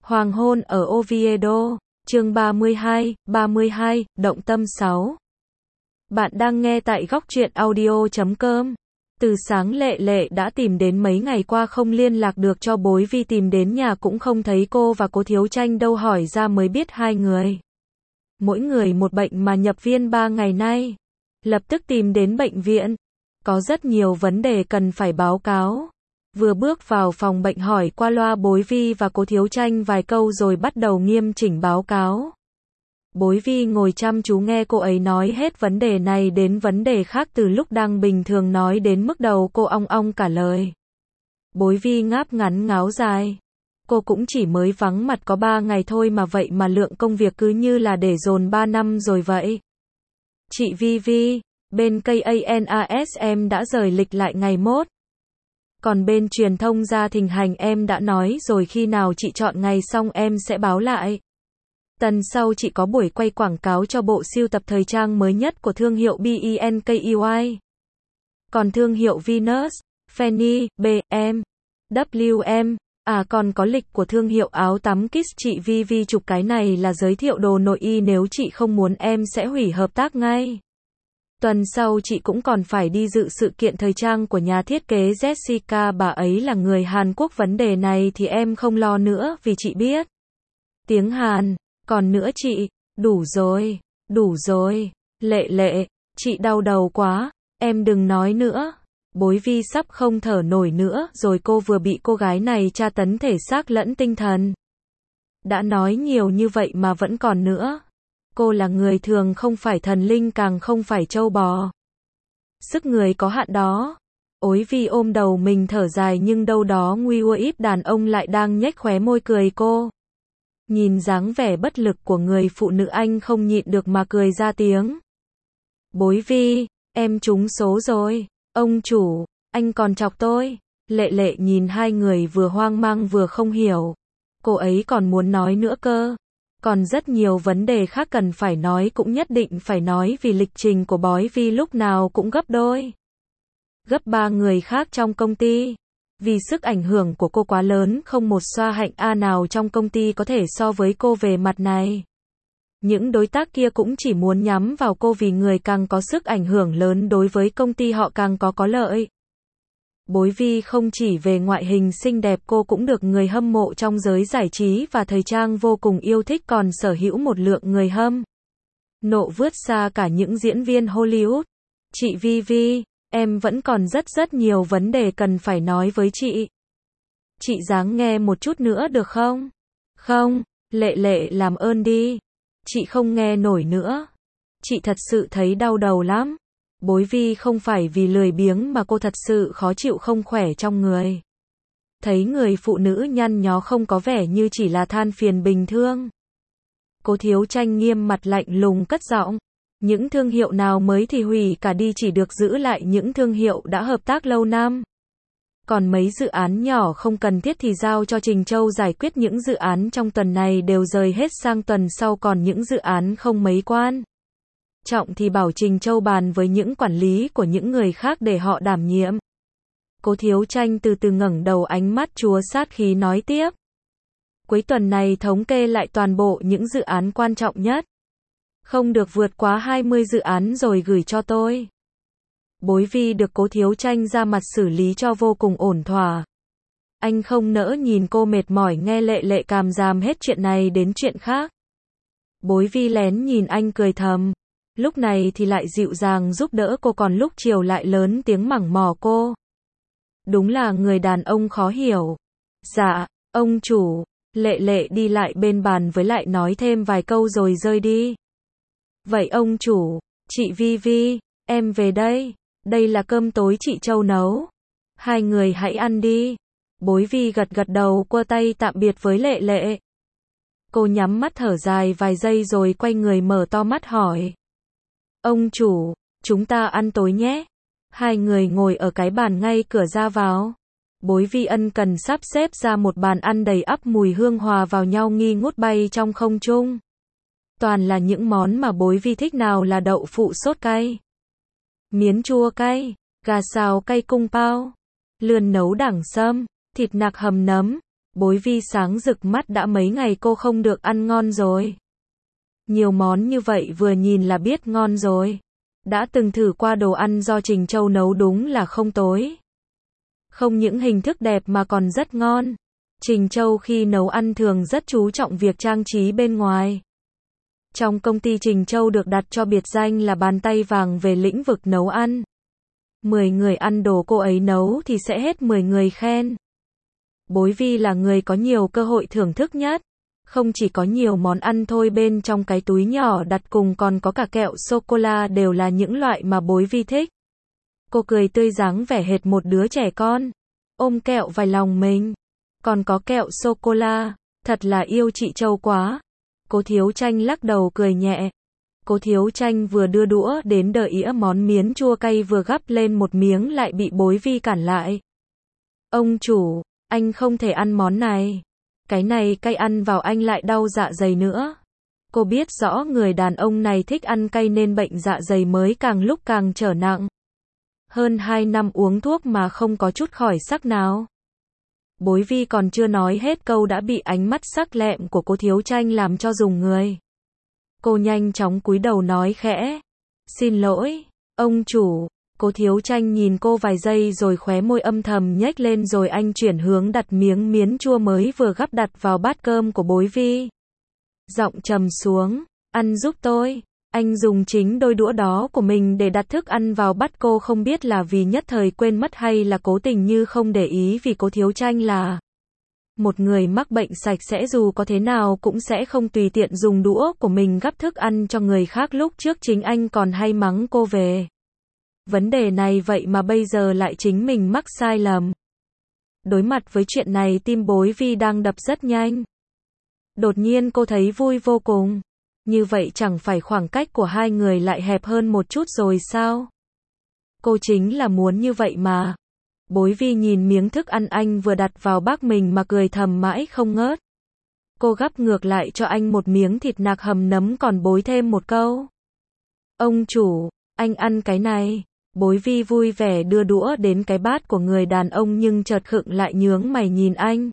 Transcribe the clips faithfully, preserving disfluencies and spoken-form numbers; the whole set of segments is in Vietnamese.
Hoàng hôn ở Oviedo, chương ba mươi hai, ba mươi hai, động tâm sáu. Bạn đang nghe tại góc truyện audio chấm com. Từ sáng Lệ Lệ đã tìm đến mấy ngày qua không liên lạc được cho Bối Vi, tìm đến nhà cũng không thấy cô và Cố Thiếu Tranh đâu, hỏi ra mới biết hai người. Mỗi người một bệnh mà nhập viện ba ngày nay. Lập tức tìm đến bệnh viện. Có rất nhiều vấn đề cần phải báo cáo. Vừa bước vào phòng bệnh hỏi qua loa Bối Vi và Cố Thiếu Tranh vài câu rồi bắt đầu nghiêm chỉnh báo cáo. Bối Vi ngồi chăm chú nghe cô ấy nói hết vấn đề này đến vấn đề khác, từ lúc đang bình thường nói đến mức đầu cô ong ong cả lời. Bối Vi ngáp ngắn ngáo dài. Cô cũng chỉ mới vắng mặt có ba ngày thôi mà vậy mà lượng công việc cứ như là để dồn ba năm rồi vậy. Chị Vi Vi, bên Canasm đã rời lịch lại ngày mốt. Còn bên truyền thông gia thịnh hành em đã nói rồi, khi nào chị chọn ngày xong em sẽ báo lại. Tuần sau chị có buổi quay quảng cáo cho bộ sưu tập thời trang mới nhất của thương hiệu Benkei. Còn thương hiệu Venus, Fanny, bê em vê em, à còn có lịch của thương hiệu áo tắm Kiss. Chị Vi Vi chụp cái này là giới thiệu đồ nội y, nếu chị không muốn em sẽ hủy hợp tác ngay. Tuần sau chị cũng còn phải đi dự sự kiện thời trang của nhà thiết kế Jessica, bà ấy là người Hàn Quốc, vấn đề này thì em không lo nữa vì chị biết tiếng Hàn. Còn nữa chị, đủ rồi, đủ rồi, Lệ Lệ, chị đau đầu quá, em đừng nói nữa. Bối Vi sắp không thở nổi nữa rồi, cô vừa bị cô gái này tra tấn thể xác lẫn tinh thần. Đã nói nhiều như vậy mà vẫn còn nữa. Cô là người thường, không phải thần linh, càng không phải trâu bò. Sức người có hạn đó. Ối Vi ôm đầu mình thở dài, nhưng đâu đó nguy ua ít đàn ông lại đang nhếch khóe môi cười cô. Nhìn dáng vẻ bất lực của người phụ nữ, anh không nhịn được mà cười ra tiếng. Bối Vi, em trúng số rồi. Ông chủ, anh còn chọc tôi. Lệ Lệ nhìn hai người vừa hoang mang vừa không hiểu. Cô ấy còn muốn nói nữa cơ. Còn rất nhiều vấn đề khác cần phải nói, cũng nhất định phải nói vì lịch trình của Bối Vi lúc nào cũng gấp đôi. Gấp ba người khác trong công ty. Vì sức ảnh hưởng của cô quá lớn, không một xoa hạnh A nào trong công ty có thể so với cô về mặt này. Những đối tác kia cũng chỉ muốn nhắm vào cô vì người càng có sức ảnh hưởng lớn đối với công ty họ càng có có lợi. Bối Vi không chỉ về ngoại hình xinh đẹp, cô cũng được người hâm mộ trong giới giải trí và thời trang vô cùng yêu thích, còn sở hữu một lượng người hâm nộ vượt xa cả những diễn viên Hollywood. Chị Vi Vi, em vẫn còn rất rất nhiều vấn đề cần phải nói với chị. Chị ráng nghe một chút nữa được không? Không, Lệ Lệ làm ơn đi. Chị không nghe nổi nữa. Chị thật sự thấy đau đầu lắm. Bối Vi không phải vì lười biếng mà cô thật sự khó chịu, không khỏe trong người. Thấy người phụ nữ nhăn nhó không có vẻ như chỉ là than phiền bình thường. Cố Thiếu Tranh nghiêm mặt lạnh lùng cất giọng. Những thương hiệu nào mới thì hủy cả đi, chỉ được giữ lại những thương hiệu đã hợp tác lâu năm. Còn mấy dự án nhỏ không cần thiết thì giao cho Trình Châu giải quyết, những dự án trong tuần này đều rời hết sang tuần sau, còn những dự án không mấy quan trọng thì bảo Trình Châu bàn với những quản lý của những người khác để họ đảm nhiệm. Cố Thiếu Tranh từ từ ngẩng đầu, ánh mắt chúa sát khí nói tiếp. Cuối tuần này thống kê lại toàn bộ những dự án quan trọng nhất. Không được vượt quá hai mươi dự án rồi gửi cho tôi. Bối Vi được Cố Thiếu Tranh ra mặt xử lý cho vô cùng ổn thỏa. Anh không nỡ nhìn cô mệt mỏi nghe Lệ Lệ càm ràm hết chuyện này đến chuyện khác. Bối Vi lén nhìn anh cười thầm. Lúc này thì lại dịu dàng giúp đỡ cô, còn lúc chiều lại lớn tiếng mẳng mò cô. Đúng là người đàn ông khó hiểu. Dạ, ông chủ. Lệ Lệ đi lại bên bàn với lại nói thêm vài câu rồi rơi đi. Vậy ông chủ, chị Vi Vi, em về đây. Đây là cơm tối chị Châu nấu. Hai người hãy ăn đi. Bối Vi gật gật đầu, quơ tay tạm biệt với Lệ Lệ. Cô nhắm mắt thở dài vài giây rồi quay người mở to mắt hỏi. Ông chủ, chúng ta ăn tối nhé. Hai người ngồi ở cái bàn ngay cửa ra vào. Bối Vi ân cần sắp xếp ra một bàn ăn đầy ắp mùi hương hòa vào nhau nghi ngút bay trong không trung. Toàn là những món mà Bối Vi thích, nào là đậu phụ sốt cay, miến chua cay, gà xào cay cung pao, lươn nấu đẳng sâm, thịt nạc hầm nấm, Bối Vi sáng rực mắt, đã mấy ngày cô không được ăn ngon rồi. Nhiều món như vậy vừa nhìn là biết ngon rồi. Đã từng thử qua đồ ăn do Trình Châu nấu đúng là không tồi. Không những hình thức đẹp mà còn rất ngon. Trình Châu khi nấu ăn thường rất chú trọng việc trang trí bên ngoài. Trong công ty Trình Châu được đặt cho biệt danh là bàn tay vàng về lĩnh vực nấu ăn. mười người ăn đồ cô ấy nấu thì sẽ hết mười người khen. Bối Vi là người có nhiều cơ hội thưởng thức nhất. Không chỉ có nhiều món ăn thôi, bên trong cái túi nhỏ đặt cùng còn có cả kẹo sô-cô-la, đều là những loại mà Bối Vi thích. Cô cười tươi dáng vẻ hệt một đứa trẻ con. Ôm kẹo vào lòng mình. Còn có kẹo sô-cô-la. Thật là yêu chị Châu quá. Cố Thiếu Tranh lắc đầu cười nhẹ. Cố Thiếu Tranh vừa đưa đũa đến đợi ĩa món miến chua cay, vừa gắp lên một miếng lại bị Bối Vi cản lại. Ông chủ, anh không thể ăn món này. Cái này cay, ăn vào anh lại đau dạ dày nữa. Cô biết rõ người đàn ông này thích ăn cay nên bệnh dạ dày mới càng lúc càng trở nặng. Hơn hai năm uống thuốc mà không có chút khỏi sắc nào. Bối Vi còn chưa nói hết câu đã bị ánh mắt sắc lẹm của Cố Thiếu Tranh làm cho rùng người. Cô nhanh chóng cúi đầu nói khẽ. Xin lỗi, ông chủ. Cố Thiếu Tranh nhìn cô vài giây rồi khóe môi âm thầm nhếch lên, rồi anh chuyển hướng đặt miếng miến chua mới vừa gắp đặt vào bát cơm của Bối Vi. Giọng trầm xuống. Ăn giúp tôi. Anh dùng chính đôi đũa đó của mình để đặt thức ăn vào bát cô, không biết là vì nhất thời quên mất hay là cố tình như không để ý, vì Cố Thiếu Tranh là một người mắc bệnh sạch sẽ, dù có thế nào cũng sẽ không tùy tiện dùng đũa của mình gắp thức ăn cho người khác. Lúc trước chính anh còn hay mắng cô về vấn đề này, vậy mà bây giờ lại chính mình mắc sai lầm. Đối mặt với chuyện này, tim Bối Vi đang đập rất nhanh. Đột nhiên cô thấy vui vô cùng. Như vậy chẳng phải khoảng cách của hai người lại hẹp hơn một chút rồi sao? Cô chính là muốn như vậy mà. Bối Vi nhìn miếng thức ăn anh vừa đặt vào bát mình mà cười thầm mãi không ngớt. Cô gắp ngược lại cho anh một miếng thịt nạc hầm nấm, còn bối thêm một câu. Ông chủ, anh ăn cái này. Bối Vi vui vẻ đưa đũa đến cái bát của người đàn ông, nhưng chợt khựng lại, nhướng mày nhìn anh.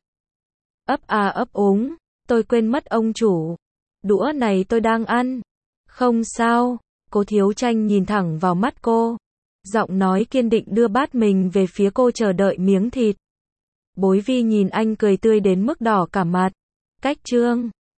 Ấp à ấp úng, tôi quên mất ông chủ. Đũa này tôi đang ăn. Không sao. Cố Thiếu Tranh nhìn thẳng vào mắt cô. Giọng nói kiên định, đưa bát mình về phía cô, chờ đợi miếng thịt. Bối Vi nhìn anh cười tươi đến mức đỏ cả mặt. Cách chương